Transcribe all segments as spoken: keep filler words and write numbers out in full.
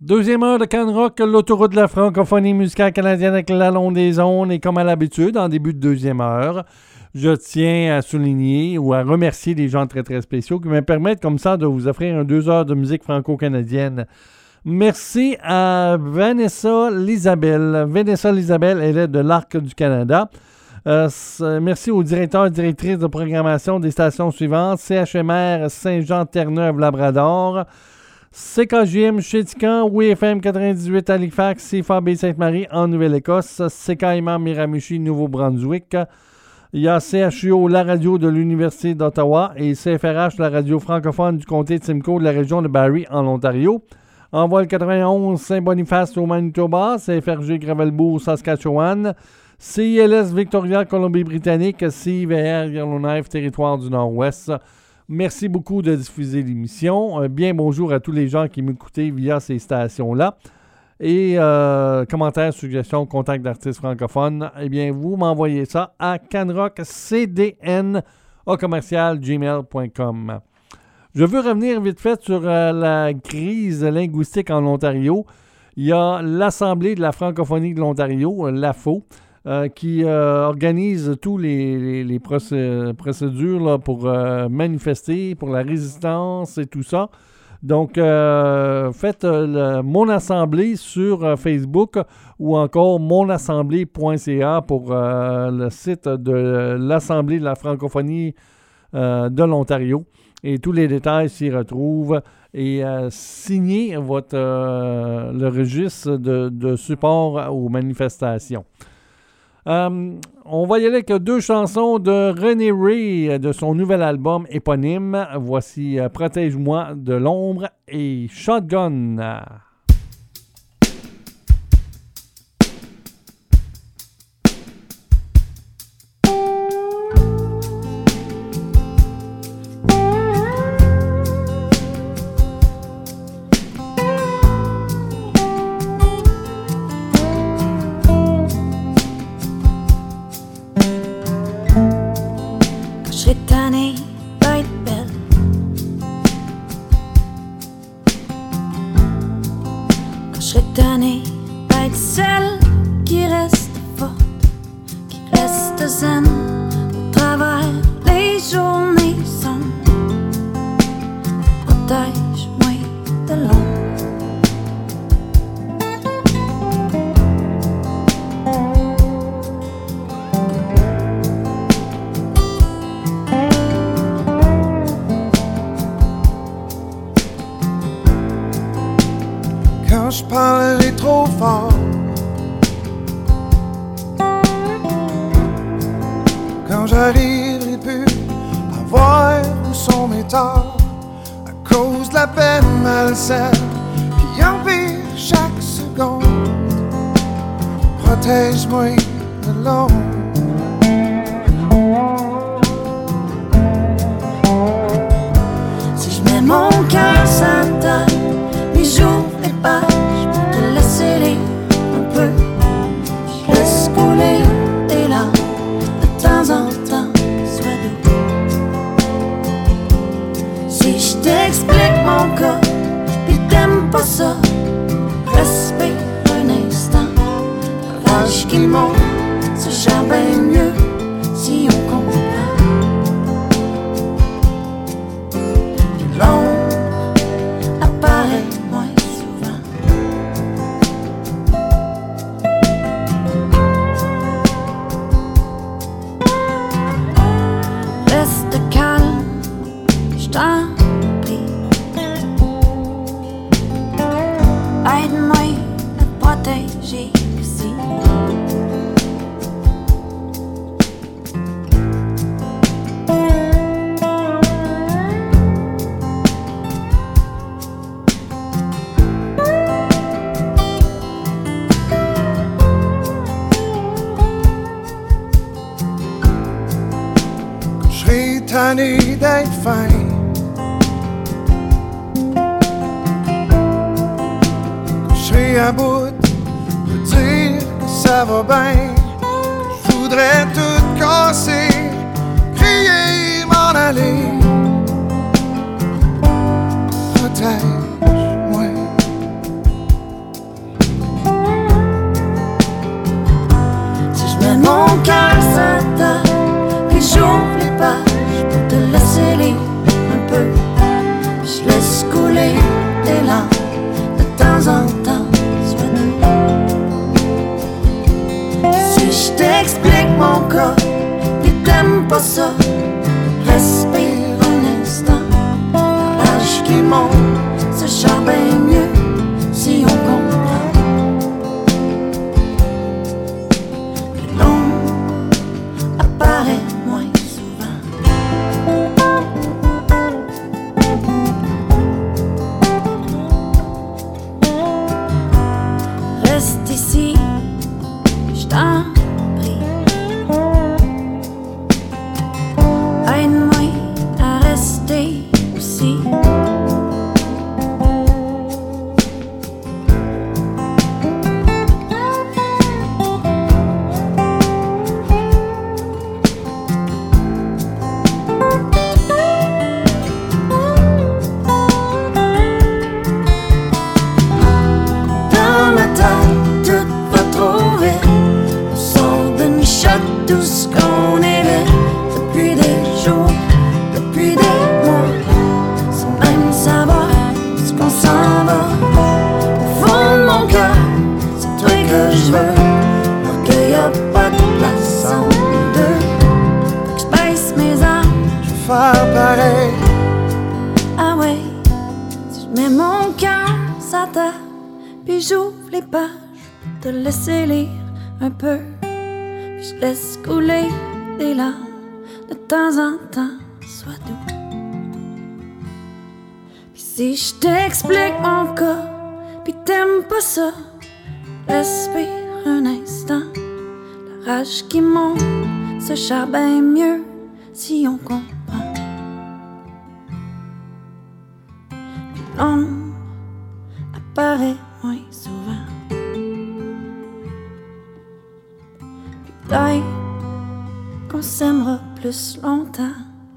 Deuxième heure de Can Rock, l'autoroute de la francophonie musicale canadienne avec la longue des ondes. Et comme à l'habitude, en début de deuxième heure, je tiens à souligner ou à remercier des gens très très spéciaux qui me permettent comme ça de vous offrir un deux heures de musique franco-canadienne. Merci à Vanessa Lisabelle. Vanessa Lisabelle, elle est de l'Arc du Canada. Euh, merci aux directeurs et directrices de programmation des stations suivantes. C H M R Saint-Jean-Terre-Neuve-Labrador, C K J M Chétican, W F M quatre-vingt-dix-huit Halifax, C F A B Sainte-Marie en Nouvelle-Écosse, C K M R Miramichi, Nouveau-Brunswick. Il y a C H U O, la radio de l'Université d'Ottawa, et C F R H, la radio francophone du comté de Simcoe de la région de Barrie en Ontario. Envol quatre-vingt-onze Saint-Boniface au Manitoba, C F R G Gravelbourg, Saskatchewan, C I L S Victoria, Colombie-Britannique, C I V R Yellowknife, Territoire du Nord-Ouest. Merci beaucoup de diffuser l'émission. Euh, bien bonjour à tous les gens qui m'écoutent via ces stations-là. Et euh, commentaires, suggestions, contacts d'artistes francophones, eh bien, vous m'envoyez ça à canrockcdn au commercial gmail point com. Je veux revenir vite fait sur euh, la crise linguistique en Ontario. Il y a l'Assemblée de la francophonie de l'Ontario, l'A F O, Euh, qui euh, organise tous les, les, les procé- procédures là, pour euh, manifester, pour la résistance et tout ça. Donc, euh, faites euh, le, mon assemblée sur euh, Facebook ou encore monassemblée point c a pour euh, le site de l'Assemblée de la francophonie euh, de l'Ontario. Et tous les détails s'y retrouvent. Et euh, signez votre, euh, le registre de, de support aux manifestations. Euh, on va y aller avec deux chansons de René Ray de son nouvel album éponyme. Voici euh, Protège-moi de l'ombre et Shotgun. Tanné d'être celle qui reste forte, qui reste zen au travers les journées sombres. Protège-moi de l'ombre. Quand je parlerai trop fort, quand j'arriverai plus à voir où sont mes torts, à cause de la peine malsaine qui empire chaque seconde. Protège-moi de l'ombre. Si je mets mon cœur sur ta table, les jours les pages pour te laisser lire un peu. Je laisse couler tes larmes de temps en temps, sois doux. Si je t'explique mon cas, pis t'aimes pas ça, respire un instant. La rage qui monte se gère bien mieux si on comprend. Puis l'ombre apparaît moins souvent. Reste calme, je t'en prie. Aide-moi à te protéger aussi. Je serai tanné d'être fin, je serai à bout de dire que ça va bien, que je voudrais tout casser, crier, m'en aller. Protège-moi temps en temps, soit doux. Si je t'explique mon cas, et t'aimes pas ça, respire un instant. La rage qui monte se charme bien mieux si on comprend. Que l'ombre apparaît moins souvent. Reste ici, je t'en prie. Aide-moi à rester aussi. Dans ma tête, tout va trop vite. On sort d'une shot tout ce qu'on était depuis des jours, depuis des mois, sans même savoir ce qu'on s'en va. Au fond de mon cœur, c'est toi que je veux, alors qu'il y a pas de place entre nous deux. Faut que je baisse mes armes, Je vais faire pareil. ah ouais. Si je mets mon cœur sur terre, puis j'ouvre les pages, te laisser lire un peu, puis je laisse couler des larmes de temps en temps, sois doux. Puis si je t'explique mon cas, puis t'aimes pas ça, respire un instant. La rage qui monte se charme bien mieux si on comprend. Puis l'ombre apparaît moins souvent. Puis peut-être qu'on s'aimera plus longtemps.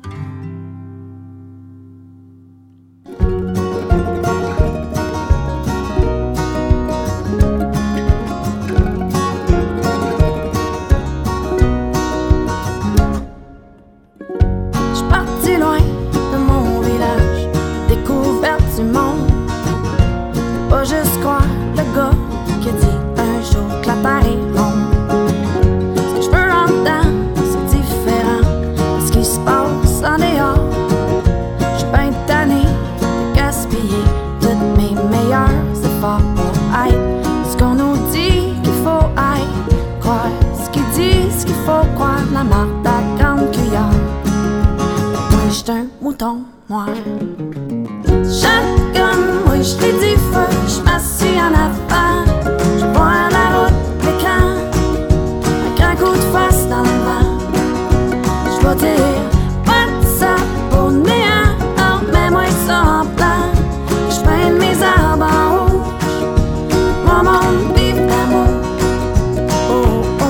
J'suis parti loin de mon village, découverte du monde. Pas juste croire le gars qui dit un jour que la terre est ronde. Ce que je veux en dedans, c'est différent de ce qui se passe en dehors. J'suis ben tannée de gaspiller tous mes meilleurs efforts pour être ce qu'on nous dit qu'il faut être. Croire ce qu'ils disent qu'il faut croire, la marde à grande cuillère. Moi j'suis un mouton noir. Shotgun, moi j't'ai dit feu, j'm'assis en avant. J'vois la route, les camps, un grand coup de face dans le vent. J'vais dire, WhatsApp pour néant, oh, mets-moi ça en plan. J'peins mes arbres en rouge, mon monde vive d'amour. Oh, oh.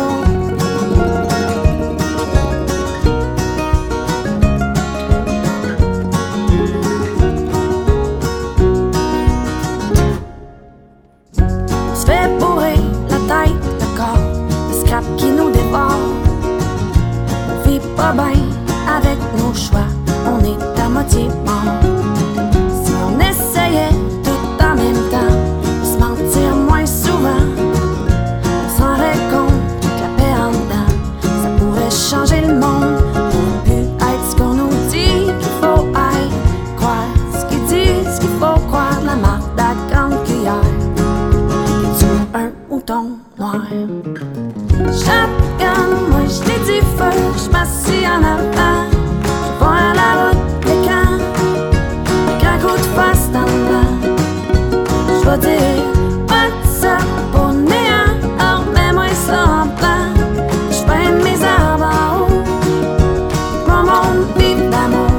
On se fait bourrer la tête, le corps, le scrap qui nous dévore. On vit pas bien avec nos choix, on est à moitié mort. Si on essayait tout en même temps de se mentir moins souvent, on s'en rendrait compte que la paix en dedans, ça pourrait changer le monde. On peut être ce qu'on nous dit qu'il faut être, croire ce qu'ils disent qu'il faut croire, la marque à grande cuillère. Un mouton noir. Shotgun, moi j't'ai dit feu, j'm'assis en avant. J'vois la route, les camps, un grand coup de face dans le vent. J'vais dire, WhatsApp pour néant, oh, mets-moi ça en plan. J'peins mes arbres en haut, mon monde vive d'amour.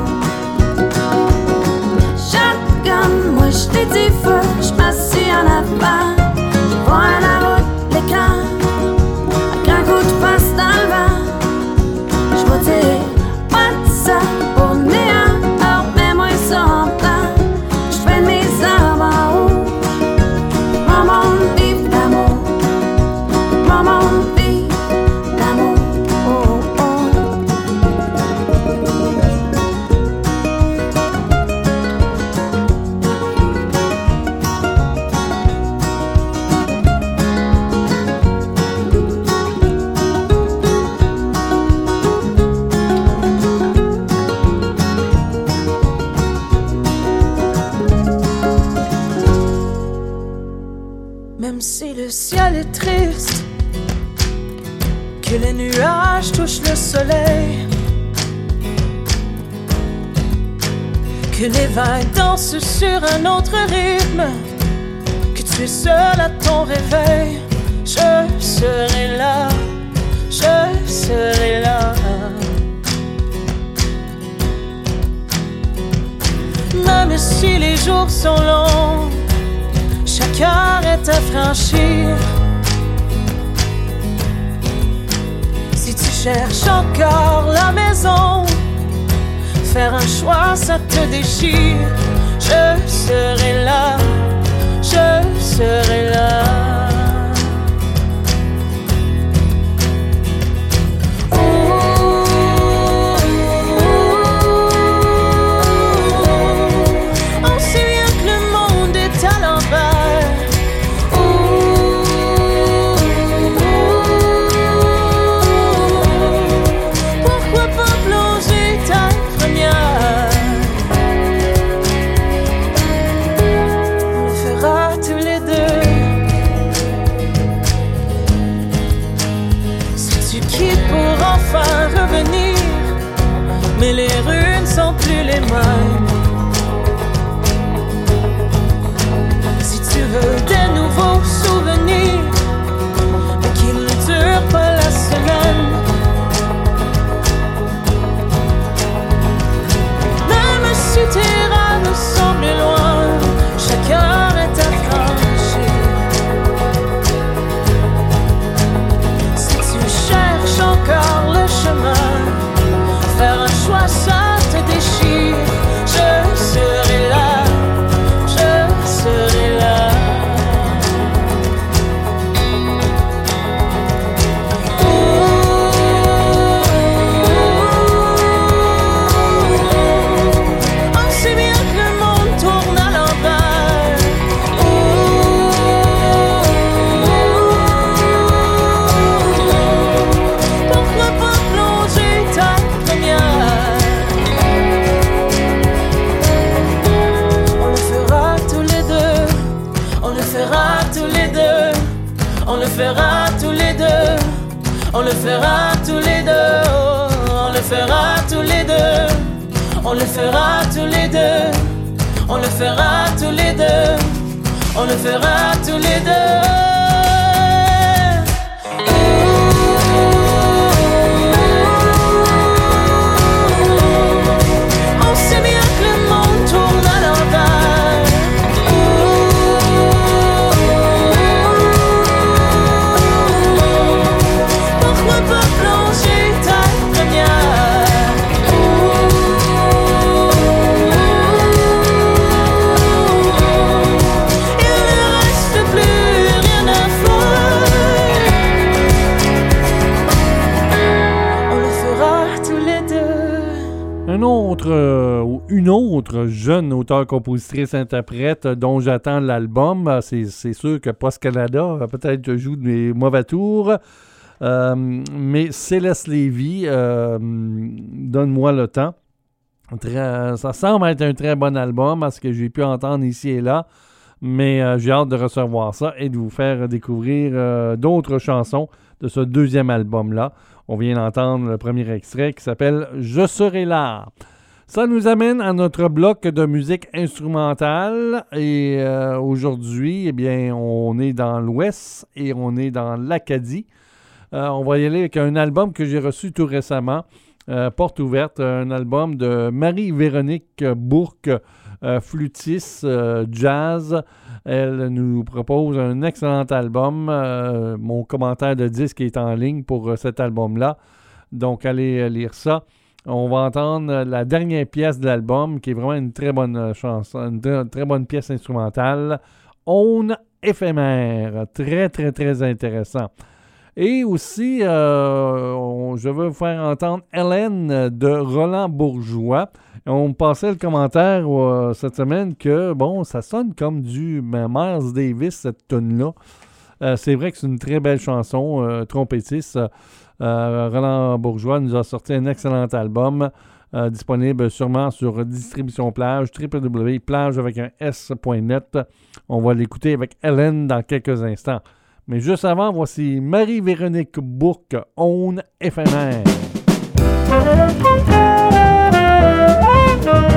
Shotgun, moi j't'ai dit feu, j'm'assis en avant. J'vois la route, les camps, un grand coup de face dans le vent. J'vais dire, WhatsApp pour néant, oh, mets-moi ça en plan. J'peins mes arbres en haut, mon monde vive d'amour. Mon monde vive d'amour. Oh, oh. Même si le ciel est triste, que les nuages touchent le soleil, que les vagues dansent sur un autre rythme, que tu es seul à ton réveil, je serai là, je serai là. Même si les jours sont longs, chaque heure est à franchir. Si tu cherches encore la maison, faire un choix ça te déchire. Je serai là, je serai là. Mais les rues ne sont plus les mêmes. Si tu veux des nouveaux souvenirs, mais qu'ils ne durent pas la semaine. Même si tes rêves semblent loin, chaque heure est à franchir. Si tu cherches encore le chemin, faire un choix, ça te déchire. Je serai là, je serai là. On sait bien que le monde tourne à l'envers. Pourquoi pas plonger ta première? On le fera tous les deux, on le fera tous les deux, on le fera tous les deux, on le fera tous les deux, on le fera tous les deux, on le fera tous les deux, on le fera tous les deux, on le fera tous les deux. On sait bien que le monde tourne à l'envers. Pourquoi pas plonger ta première? Il ne reste plus rien à faire. On le fera tous les deux. Un autre euh, ou une autre jeune auteure-compositrice-interprète dont j'attends l'album, euh, c'est, c'est sûr que Post Canada euh, peut-être joue des mauvais tours, euh, mais Céleste Lévy, euh, donne-moi le temps. Très, ça semble être un très bon album à ce que j'ai pu entendre ici et là, mais euh, j'ai hâte de recevoir ça et de vous faire découvrir euh, d'autres chansons de ce deuxième album-là. On vient d'entendre le premier extrait qui s'appelle « Je serai là ». Ça nous amène à notre bloc de musique instrumentale et euh, aujourd'hui, eh bien, on est dans l'Ouest et on est dans l'Acadie. Euh, on va y aller avec un album que j'ai reçu tout récemment, euh, Porte ouverte, un album de Marie-Véronique Bourque, euh, flûtiste euh, jazz. Elle nous propose un excellent album. Euh, mon commentaire de disque est en ligne pour euh, cet album-là. Donc, allez lire ça. On va entendre la dernière pièce de l'album, qui est vraiment une très bonne chanson, une très, très bonne pièce instrumentale. Aune éphémère. Très, très, très intéressant. Et aussi, euh, on, je veux vous faire entendre Hélène de Roland Bourgeois. On me passait le commentaire euh, cette semaine que, bon, ça sonne comme du Miles Davis, cette tune-là. Euh, c'est vrai que c'est une très belle chanson, euh, trompettiste. Euh, Roland Bourgeois nous a sorti un excellent album. euh, disponible sûrement sur Distribution Plage, w w w point plage avec un s point net. On va l'écouter avec Hélène dans quelques instants. Mais juste avant, voici Marie-Véronique Bourque, On éphémère.